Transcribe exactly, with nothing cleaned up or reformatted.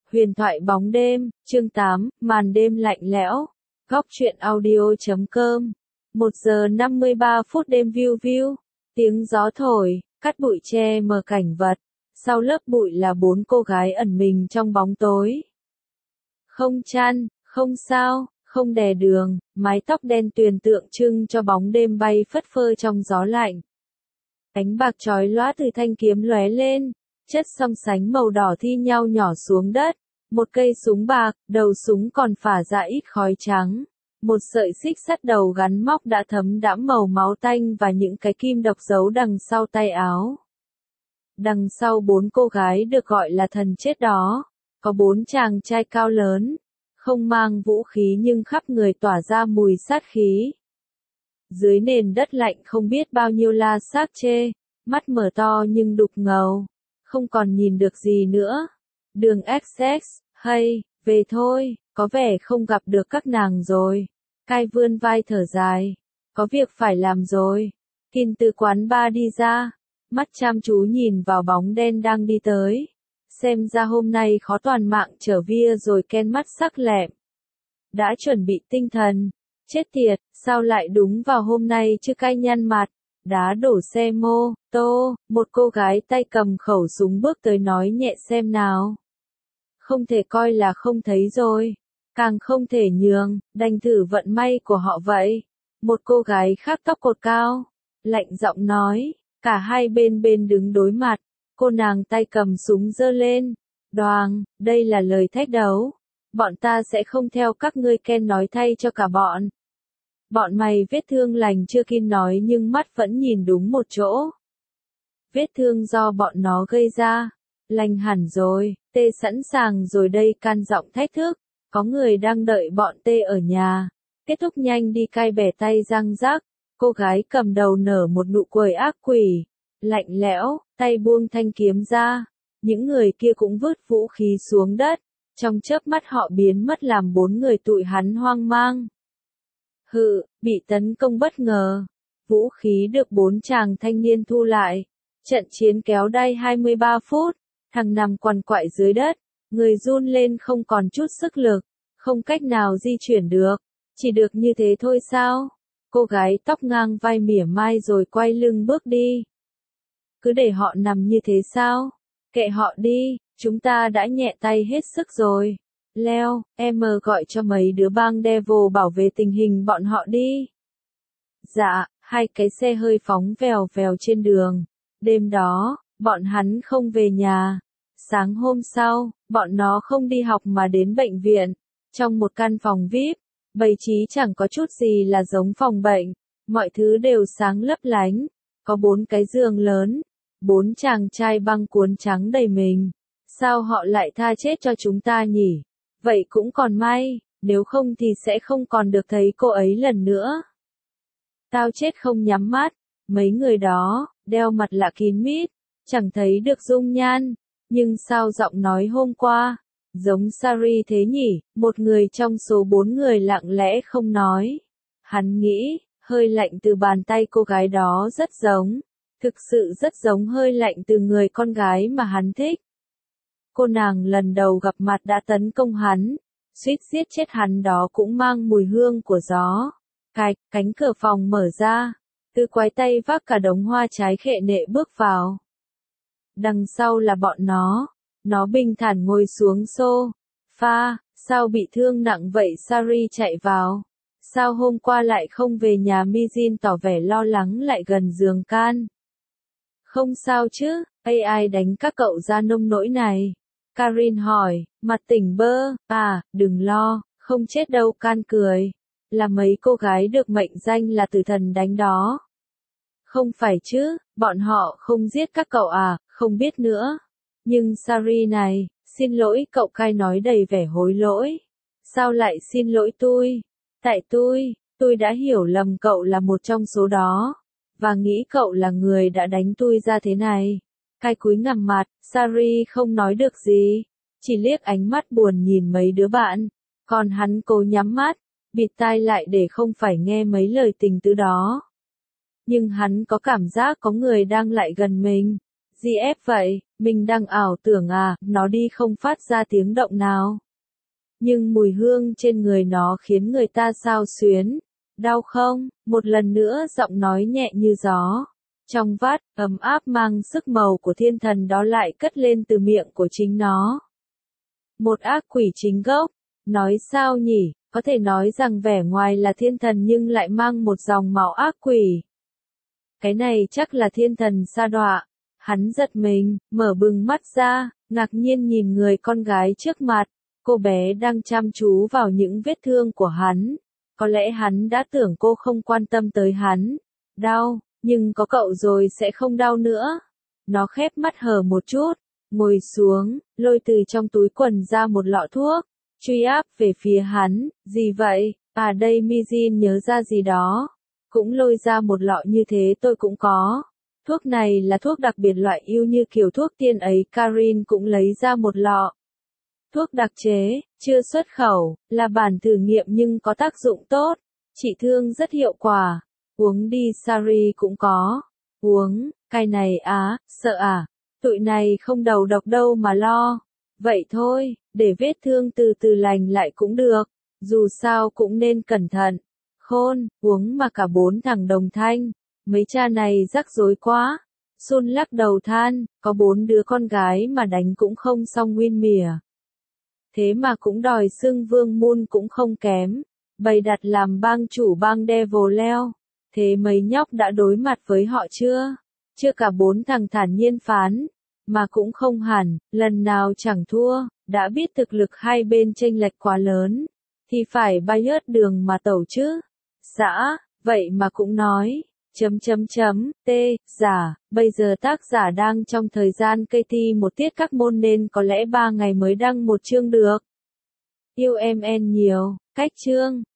Huyền thoại bóng đêm, chương tám, màn đêm lạnh lẽo. Góc truyện audio chấm com. một giờ năm mươi ba phút đêm view view. Tiếng gió thổi, cắt bụi che mờ cảnh vật. Sau lớp bụi là bốn cô gái ẩn mình trong bóng tối. Không chăn, không sao, không đè đường, mái tóc đen tuyền tượng trưng cho bóng đêm bay phất phơ trong gió lạnh. Ánh bạc chói lóa từ thanh kiếm lóe lên, chất song sánh màu đỏ thi nhau nhỏ xuống đất. Một cây súng bạc, đầu súng còn phả ra ít khói trắng. Một sợi xích sắt đầu gắn móc đã thấm đẫm màu máu tanh và những cái kim độc giấu đằng sau tay áo. Đằng sau bốn cô gái được gọi là thần chết đó, có bốn chàng trai cao lớn, không mang vũ khí nhưng khắp người tỏa ra mùi sát khí. Dưới nền đất lạnh không biết bao nhiêu la xác chê, mắt mở to nhưng đục ngầu, không còn nhìn được gì nữa. Đường ích ích, hay, về thôi, có vẻ không gặp được các nàng rồi. Kai vươn vai thở dài, có việc phải làm rồi. Kin từ quán bar đi ra, mắt chăm chú nhìn vào bóng đen đang đi tới. Xem ra hôm nay khó toàn mạng trở vía rồi. Ken mắt sắc lẹm. Đã chuẩn bị tinh thần. Chết tiệt, sao lại đúng vào hôm nay chứ? Kai nhăn mặt. Đá đổ xe mô, tô, một cô gái tay cầm khẩu súng bước tới nói nhẹ xem nào. Không thể coi là không thấy rồi, càng không thể nhường, đành thử vận may của họ vậy. Một cô gái khác tóc cột cao, lạnh giọng nói, cả hai bên bên đứng đối mặt, cô nàng tay cầm súng giơ lên, đoàng, đây là lời thách đấu, bọn ta sẽ không theo các ngươi. Ken nói thay cho cả bọn. Bọn mày vết thương lành chưa? Kin nói nhưng mắt vẫn nhìn đúng một chỗ. Vết thương do bọn nó gây ra. Lành hẳn rồi, tê sẵn sàng rồi đây. Can giọng thách thức, có người đang đợi bọn tê ở nhà. Kết thúc nhanh đi. Kai bẻ tay răng rắc, cô gái cầm đầu nở một nụ cười ác quỷ, lạnh lẽo, tay buông thanh kiếm ra. Những người kia cũng vứt vũ khí xuống đất, trong chớp mắt họ biến mất làm bốn người tụi hắn hoang mang. Hự, bị tấn công bất ngờ. Vũ khí được bốn chàng thanh niên thu lại. Trận chiến kéo đay hai mươi ba phút. Thằng nằm quằn quại dưới đất, người run lên không còn chút sức lực, không cách nào di chuyển được. Chỉ được như thế thôi sao? Cô gái tóc ngang vai mỉa mai rồi quay lưng bước đi. Cứ để họ nằm như thế sao? Kệ họ đi, chúng ta đã nhẹ tay hết sức rồi. Leo, em gọi cho mấy đứa bang Devil bảo vệ tình hình bọn họ đi. Dạ, hai cái xe hơi phóng vèo vèo trên đường. Đêm đó, bọn hắn không về nhà. Sáng hôm sau, bọn nó không đi học mà đến bệnh viện. Trong một căn phòng vi ai pi, bày trí chẳng có chút gì là giống phòng bệnh. Mọi thứ đều sáng lấp lánh. Có bốn cái giường lớn. Bốn chàng trai băng cuốn trắng đầy mình. Sao họ lại tha chết cho chúng ta nhỉ? Vậy cũng còn may, nếu không thì sẽ không còn được thấy cô ấy lần nữa. Tao chết không nhắm mắt. Mấy người đó, đeo mặt lạ kín mít, chẳng thấy được dung nhan. Nhưng sao giọng nói hôm qua, giống Sari thế nhỉ? Một người trong số bốn người lặng lẽ không nói. Hắn nghĩ, hơi lạnh từ bàn tay cô gái đó rất giống. Thực sự rất giống hơi lạnh từ người con gái mà hắn thích. Cô nàng lần đầu gặp mặt đã tấn công hắn, suýt giết chết hắn, đó cũng mang mùi hương của gió. Cạch, cánh cửa phòng mở ra, Tư quái tay vác cả đống hoa trái khệ nệ bước vào. Đằng sau là bọn nó, nó bình thản ngồi xuống sofa. Sao bị thương nặng vậy? Sari chạy vào. Sao hôm qua lại không về nhà? Mijin tỏ vẻ lo lắng lại gần giường Can. Không sao chứ, ai đánh các cậu ra nông nỗi này? Karin hỏi, mặt tỉnh bơ. À, đừng lo, không chết đâu. Can cười. Là mấy cô gái được mệnh danh là tử thần đánh đó. Không phải chứ, bọn họ không giết các cậu à? Không biết nữa. Nhưng Sari này, xin lỗi cậu. Kai nói đầy vẻ hối lỗi. Sao lại xin lỗi tôi? Tại tôi, tôi đã hiểu lầm cậu là một trong số đó. Và nghĩ cậu là người đã đánh tôi ra thế này. Kai cúi ngằm mặt, Sari không nói được gì. Chỉ liếc ánh mắt buồn nhìn mấy đứa bạn. Còn hắn cố nhắm mắt, bịt tai lại để không phải nghe mấy lời tình tứ đó. Nhưng hắn có cảm giác có người đang lại gần mình. giê ép vậy, Mình đang ảo tưởng à, nó đi không phát ra tiếng động nào. Nhưng mùi hương trên người nó khiến người ta xao xuyến. Đau không? Một lần nữa giọng nói nhẹ như gió. Trong vắt, ấm áp mang sức màu của thiên thần đó lại cất lên từ miệng của chính nó. Một ác quỷ chính gốc. Nói sao nhỉ, có thể nói rằng vẻ ngoài là thiên thần nhưng lại mang một dòng máu ác quỷ. Cái này chắc là thiên thần sa đọa. Hắn giật mình, mở bừng mắt ra, ngạc nhiên nhìn người con gái trước mặt. Cô bé đang chăm chú vào những vết thương của hắn. Có lẽ hắn đã tưởng cô không quan tâm tới hắn. Đau, nhưng có cậu rồi sẽ không đau nữa. Nó khép mắt hờ một chút, ngồi xuống, lôi từ trong túi quần ra một lọ thuốc. Truy áp về phía hắn, gì vậy? À đây Mijin nhớ ra gì đó. Cũng lôi ra một lọ như thế tôi cũng có. Thuốc này là thuốc đặc biệt loại yêu như kiểu thuốc tiên ấy. Karin cũng lấy ra một lọ. Thuốc đặc chế, chưa xuất khẩu, là bản thử nghiệm nhưng có tác dụng tốt. Trị thương rất hiệu quả. Uống đi Sari cũng có. Uống, cái này á, sợ à? Tụi này không đầu độc đâu mà lo. Vậy thôi, để vết thương từ từ lành lại cũng được. Dù sao cũng nên cẩn thận. Khôn, uống mà cả bốn thằng đồng thanh. Mấy cha này rắc rối quá. Sun lắc đầu than, có bốn đứa con gái mà đánh cũng không xong nguyên mỉa. Thế mà cũng đòi xưng Vương Moon cũng không kém. Bày đặt làm bang chủ bang Devil Leo. Thế mấy nhóc đã đối mặt với họ chưa? Chưa, cả bốn thằng thản nhiên phán. Mà cũng không hẳn, lần nào chẳng thua, đã biết thực lực hai bên chênh lệch quá lớn. Thì phải bay ớt đường mà tẩu chứ. Dã, vậy mà cũng nói. Chấm chấm chấm, t, giả, bây giờ tác giả đang trong thời gian cây thi một tiết các môn nên có lẽ ba ngày mới đăng một chương được. Yêu em en nhiều, cách chương.